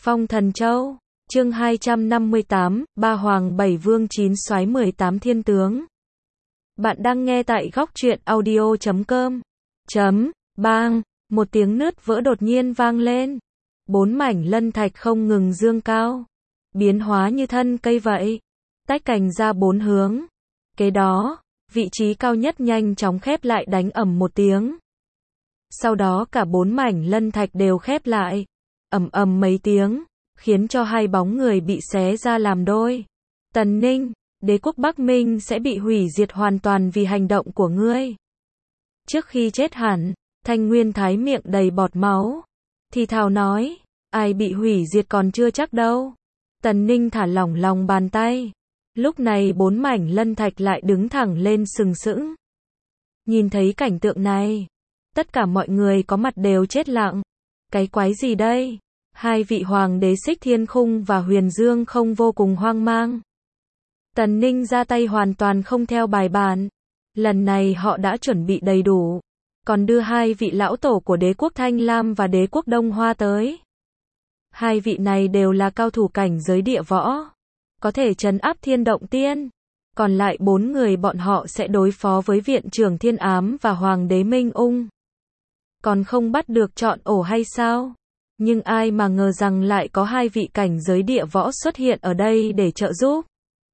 Phong Thần Châu, chương 258, Ba Hoàng Bảy Vương 9 soái 18 thiên tướng. Bạn đang nghe tại góc truyện audio.com. Bang, một tiếng nứt vỡ đột nhiên vang lên. 4 mảnh lân thạch không ngừng dương cao, biến hóa như thân cây vậy, tách cành ra 4 hướng. Kế đó, vị trí cao nhất nhanh chóng khép lại đánh ầm một tiếng. Sau đó cả 4 mảnh lân thạch đều khép lại, ầm ầm mấy tiếng, khiến cho hai bóng người bị xé ra làm đôi. Tần Ninh, đế quốc Bắc Minh sẽ bị hủy diệt hoàn toàn vì hành động của ngươi. Trước khi chết hẳn, Thanh Nguyên Thái miệng đầy bọt máu, thì thào nói, ai bị hủy diệt còn chưa chắc đâu. Tần Ninh thả lỏng lòng bàn tay. Lúc này 4 mảnh lân thạch lại đứng thẳng lên sừng sững. Nhìn thấy cảnh tượng này, tất cả mọi người có mặt đều chết lặng. Cái quái gì đây? Hai vị hoàng đế Xích Thiên Khung và Huyền Dương không vô cùng hoang mang. Tần Ninh ra tay hoàn toàn không theo bài bản. Lần này họ đã chuẩn bị đầy đủ, còn đưa hai vị lão tổ của đế quốc Thanh Lam và đế quốc Đông Hoa tới. Hai vị này đều là cao thủ cảnh giới địa võ, có thể trấn áp thiên động tiên. Còn lại 4 người bọn họ sẽ đối phó với viện trưởng Thiên Ám và hoàng đế Minh Ung. Còn không bắt được chọn ổ hay sao? Nhưng ai mà ngờ rằng lại có hai vị cảnh giới địa võ xuất hiện ở đây để trợ giúp.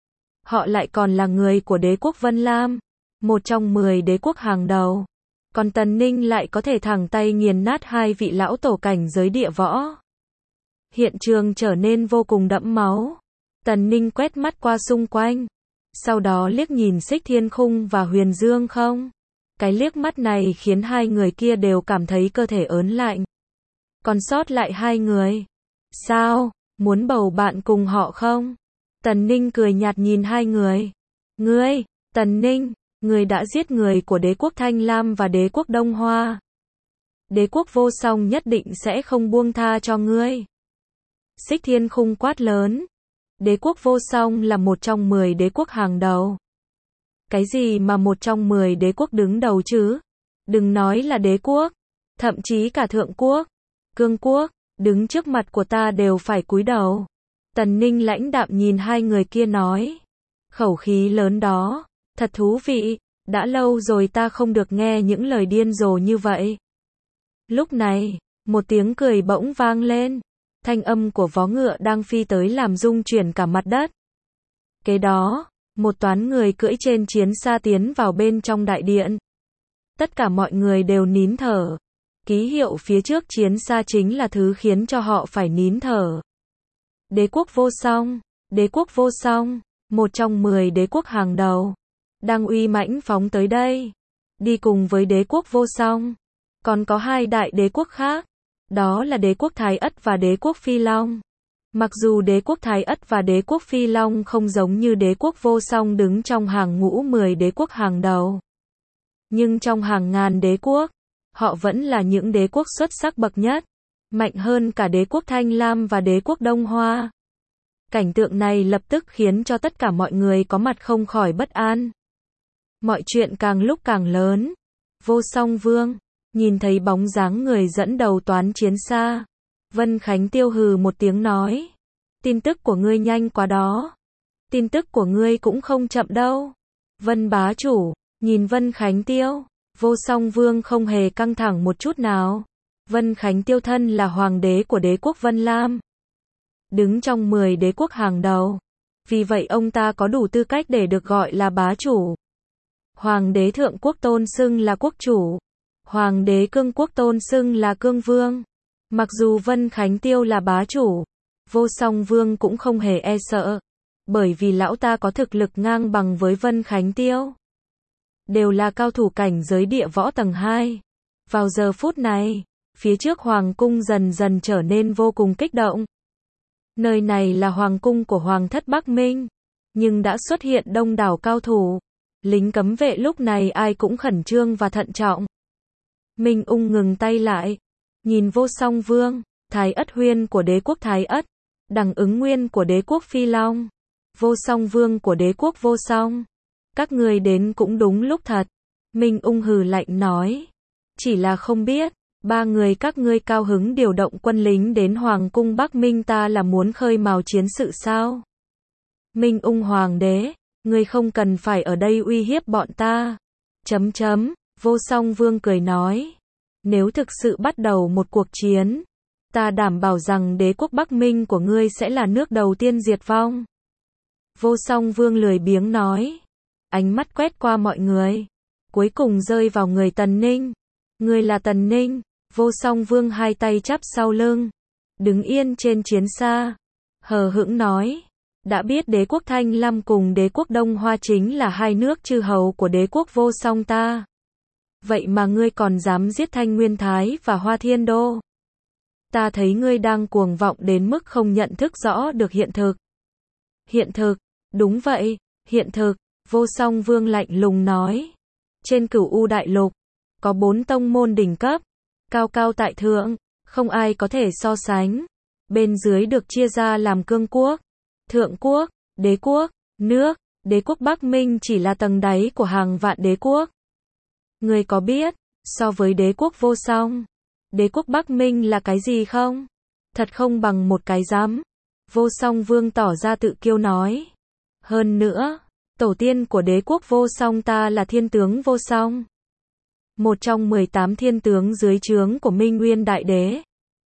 Họ lại còn là người của đế quốc Vân Lam, một trong 10 đế quốc hàng đầu. Còn Tần Ninh lại có thể thẳng tay nghiền nát hai vị lão tổ cảnh giới địa võ. Hiện trường trở nên vô cùng đẫm máu. Tần Ninh quét mắt qua xung quanh, sau đó liếc nhìn Xích Thiên Khung và Huyền Dương không. Cái liếc mắt này khiến hai người kia đều cảm thấy cơ thể ớn lạnh. Còn sót lại hai người. Sao, muốn bầu bạn cùng họ không? Tần Ninh cười nhạt nhìn hai người. Ngươi, Tần Ninh, ngươi đã giết người của đế quốc Thanh Lam và đế quốc Đông Hoa. Đế quốc Vô Song nhất định sẽ không buông tha cho ngươi. Xích Thiên Khung quát lớn. Đế quốc Vô Song là một trong 10 đế quốc hàng đầu. Cái gì mà một trong 10 đế quốc đứng đầu chứ? Đừng nói là đế quốc, thậm chí cả thượng quốc, cương quốc, đứng trước mặt của ta đều phải cúi đầu. Tần Ninh lãnh đạm nhìn hai người kia nói. Khẩu khí lớn đó, thật thú vị, đã lâu rồi ta không được nghe những lời điên rồ như vậy. Lúc này, một tiếng cười bỗng vang lên. Thanh âm của vó ngựa đang phi tới làm rung chuyển cả mặt đất. Kế đó, một toán người cưỡi trên chiến xa tiến vào bên trong đại điện. Tất cả mọi người đều nín thở. Ký hiệu phía trước chiến xa chính là thứ khiến cho họ phải nín thở. Đế quốc Vô Song, đế quốc Vô Song, một trong 10 đế quốc hàng đầu, đang uy mãnh phóng tới đây. Đi cùng với đế quốc Vô Song, còn có hai đại đế quốc khác. Đó là đế quốc Thái Ất và đế quốc Phi Long. Mặc dù đế quốc Thái Ất và đế quốc Phi Long không giống như đế quốc Vô Song đứng trong hàng ngũ 10 đế quốc hàng đầu, nhưng trong hàng ngàn đế quốc, họ vẫn là những đế quốc xuất sắc bậc nhất, mạnh hơn cả đế quốc Thanh Lam và đế quốc Đông Hoa. Cảnh tượng này lập tức khiến cho tất cả mọi người có mặt không khỏi bất an. Mọi chuyện càng lúc càng lớn. Vô Song Vương nhìn thấy bóng dáng người dẫn đầu toán chiến xa, Vân Khánh Tiêu hừ một tiếng nói. Tin tức của ngươi nhanh quá đó. Tin tức của ngươi cũng không chậm đâu. Vân bá chủ, nhìn Vân Khánh Tiêu, Vô Song Vương không hề căng thẳng một chút nào. Vân Khánh Tiêu thân là hoàng đế của đế quốc Vân Lam, đứng trong 10 đế quốc hàng đầu. Vì vậy ông ta có đủ tư cách để được gọi là bá chủ. Hoàng đế Thượng Quốc tôn xưng là quốc chủ. Hoàng đế Cương Quốc tôn xưng là Cương Vương. Mặc dù Vân Khánh Tiêu là bá chủ, Vô Song Vương cũng không hề e sợ, bởi vì lão ta có thực lực ngang bằng với Vân Khánh Tiêu. Đều là cao thủ cảnh giới địa võ tầng 2. Vào giờ phút này, phía trước hoàng cung dần dần trở nên vô cùng kích động. Nơi này là hoàng cung của Hoàng thất Bắc Minh, nhưng đã xuất hiện đông đảo cao thủ. Lính cấm vệ lúc này ai cũng khẩn trương và thận trọng. Minh Ung ngừng tay lại, nhìn Vô Song Vương, Thái Ất Huyên của đế quốc Thái Ất, Đằng Ứng Nguyên của đế quốc Phi Long, Vô Song Vương của đế quốc Vô Song. Các người đến cũng đúng lúc thật. Minh Ung hừ lạnh nói. Chỉ là không biết, Ba người các ngươi cao hứng điều động quân lính đến Hoàng cung Bắc Minh ta là muốn khơi mào chiến sự sao? Minh Ung Hoàng đế, ngươi không cần phải ở đây uy hiếp bọn ta. Vô Song Vương cười nói. Nếu thực sự bắt đầu một cuộc chiến, ta đảm bảo rằng đế quốc Bắc Minh của ngươi sẽ là nước đầu tiên diệt vong. Vô Song Vương lười biếng nói. Ánh mắt quét qua mọi người, cuối cùng rơi vào người Tần Ninh. Ngươi là Tần Ninh? Vô Song Vương hai tay chắp sau lưng, đứng yên trên chiến xa, hờ hững nói. Đã biết đế quốc Thanh Lam cùng đế quốc Đông Hoa chính là hai nước chư hầu của đế quốc Vô Song ta. Vậy mà ngươi còn dám giết Thanh Nguyên Thái và Hoa Thiên Đô. Ta thấy ngươi đang cuồng vọng đến mức không nhận thức rõ được hiện thực. Hiện thực, đúng vậy, hiện thực, Vô Song Vương lạnh lùng nói. Trên Cửu U Đại Lục, có 4 tông môn đỉnh cấp, cao cao tại thượng, không ai có thể so sánh. Bên dưới được chia ra làm cương quốc, thượng quốc, đế quốc, nước, đế quốc Bắc Minh chỉ là tầng đáy của hàng vạn đế quốc. Ngươi có biết, so với đế quốc Vô Song, đế quốc Bắc Minh là cái gì không? Thật không bằng một cái rắm. Vô Song Vương tỏ ra tự kiêu nói. Hơn nữa, tổ tiên của đế quốc Vô Song ta là thiên tướng Vô Song, một trong 18 thiên tướng dưới trướng của Minh Nguyên Đại Đế.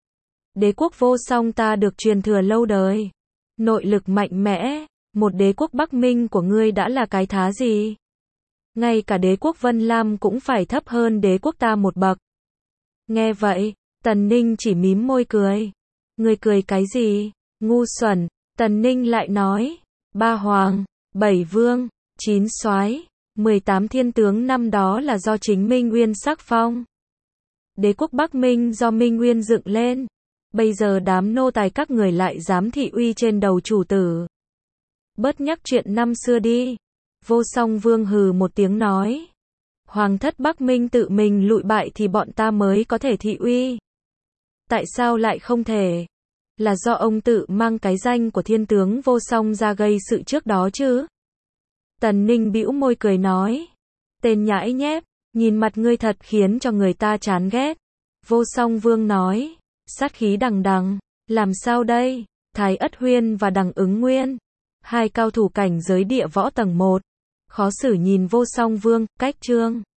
Đế quốc Vô Song ta được truyền thừa lâu đời, nội lực mạnh mẽ, một đế quốc Bắc Minh của ngươi đã là cái thá gì? Ngay cả đế quốc Vân Lam cũng phải thấp hơn đế quốc ta một bậc. Nghe vậy, Tần Ninh chỉ mím môi cười. Ngươi cười cái gì? Ngu xuẩn. Tần Ninh lại nói. 3 hoàng, 7 vương, 9 soái, 18 thiên tướng năm đó là do chính Minh Nguyên sắc phong. Đế quốc Bắc Minh do Minh Nguyên dựng lên. Bây giờ đám nô tài các người lại dám thị uy trên đầu chủ tử. Bớt nhắc chuyện năm xưa đi. Vô Song Vương hừ một tiếng nói. Hoàng thất Bắc Minh tự mình lụi bại thì bọn ta mới có thể thị uy. Tại sao lại không thể? Là do ông tự mang cái danh của thiên tướng Vô Song ra gây sự trước đó chứ? Tần Ninh bĩu môi cười nói. Tên nhãi nhép, nhìn mặt ngươi thật khiến cho người ta chán ghét. Vô Song Vương nói. Sát khí đằng đằng, làm sao đây? Thái Ất Huyên và Đằng Ứng Nguyên, hai cao thủ cảnh giới địa võ tầng 1. Khó xử nhìn Vô Song Vương, cách trương.